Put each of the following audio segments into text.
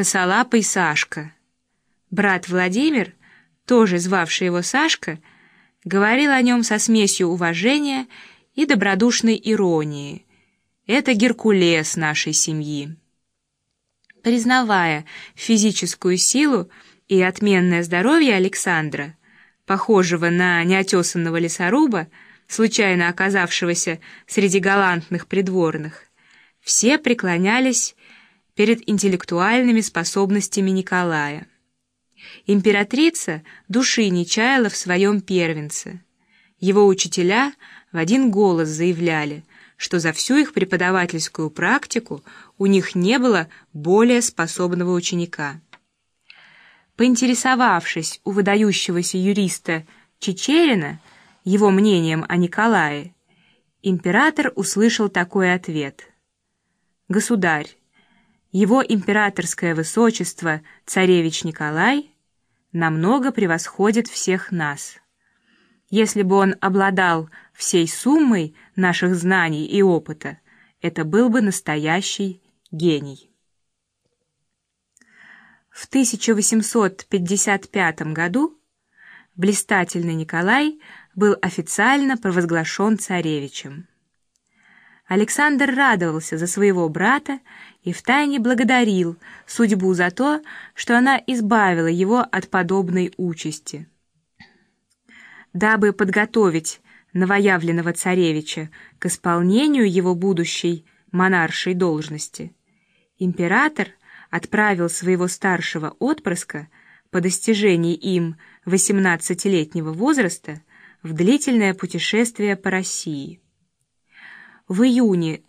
косолапый Сашка. Брат Владимир, тоже звавший его Сашка, говорил о нем со смесью уважения и добродушной иронии. Это Геркулес нашей семьи. Признавая физическую силу и отменное здоровье Александра, похожего на неотесанного лесоруба, случайно оказавшегося среди галантных придворных, все преклонялись перед интеллектуальными способностями Николая. Императрица души не чаяла в своем первенце. Его учителя в один голос заявляли, что за всю их преподавательскую практику у них не было более способного ученика. Поинтересовавшись у выдающегося юриста Чичерина его мнением о Николае, император услышал такой ответ: «Государь, его императорское высочество царевич Николай намного превосходит всех нас. Если бы он обладал всей суммой наших знаний и опыта, это был бы настоящий гений». В 1855 году блистательный Николай был официально провозглашен царевичем. Александр радовался за своего брата и втайне благодарил судьбу за то, что она избавила его от подобной участи. Дабы подготовить новоявленного царевича к исполнению его будущей монаршей должности, император отправил своего старшего отпрыска по достижении им 18-летнего возраста в длительное путешествие по России. В июне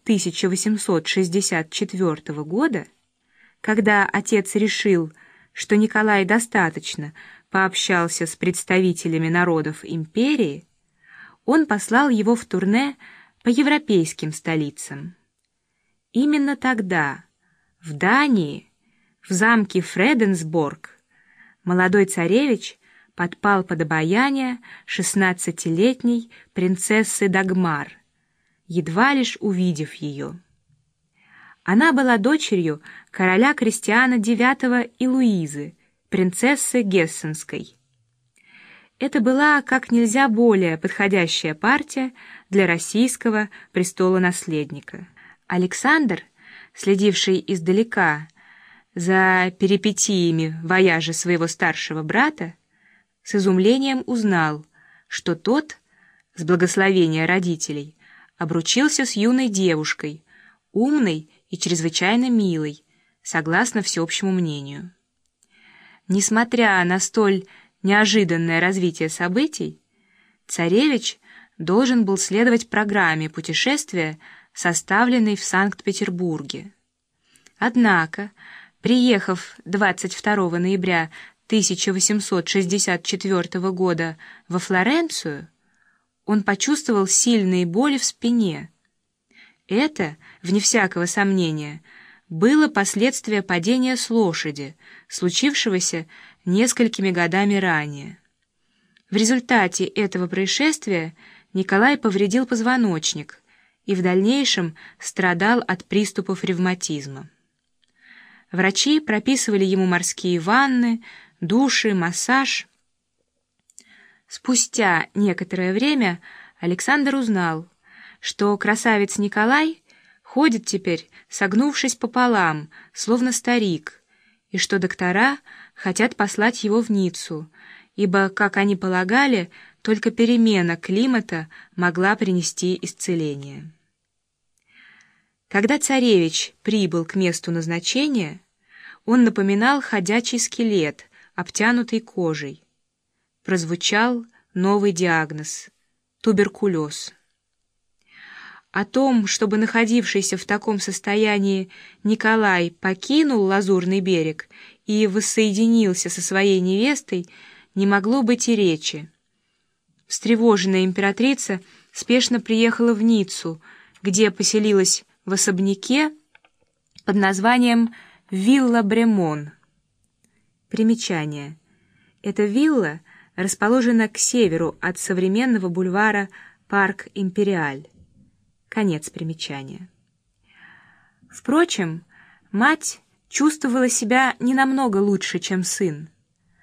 1864 года, когда отец решил, что Николай достаточно пообщался с представителями народов империи, он послал его в турне по европейским столицам. Именно тогда, в Дании, в замке Фреденсборг, молодой царевич подпал под обаяние 16-летней принцессы Дагмар, едва лишь увидев ее. Она была дочерью короля Кристиана IX и Луизы, принцессы Гессенской. Это была как нельзя более подходящая партия для российского престолонаследника. Александр, следивший издалека за перипетиями вояжа своего старшего брата, с изумлением узнал, что тот, с благословения родителей, обручился с юной девушкой, умной и чрезвычайно милой, согласно всеобщему мнению. Несмотря на столь неожиданное развитие событий, царевич должен был следовать программе путешествия, составленной в Санкт-Петербурге. Однако, приехав 22 ноября 1864 года во Флоренцию, он почувствовал сильные боли в спине. Это, вне всякого сомнения, было последствие падения с лошади, случившегося несколькими годами ранее. В результате этого происшествия Николай повредил позвоночник и в дальнейшем страдал от приступов ревматизма. Врачи прописывали ему морские ванны, души, массаж. Спустя некоторое время Александр узнал, что красавец Николай ходит теперь, согнувшись пополам, словно старик, и что доктора хотят послать его в Ниццу, ибо, как они полагали, только перемена климата могла принести исцеление. Когда царевич прибыл к месту назначения, он напоминал ходячий скелет, обтянутый кожей. Прозвучал новый диагноз — туберкулез. О том, чтобы находившийся в таком состоянии Николай покинул Лазурный берег и воссоединился со своей невестой, не могло быть и речи. Встревоженная императрица спешно приехала в Ниццу, где поселилась в особняке под названием «Вилла Бремон». Примечание. Эта вилла расположена к северу от современного бульвара Парк Империаль. Конец примечания. Впрочем, мать чувствовала себя не намного лучше, чем сын.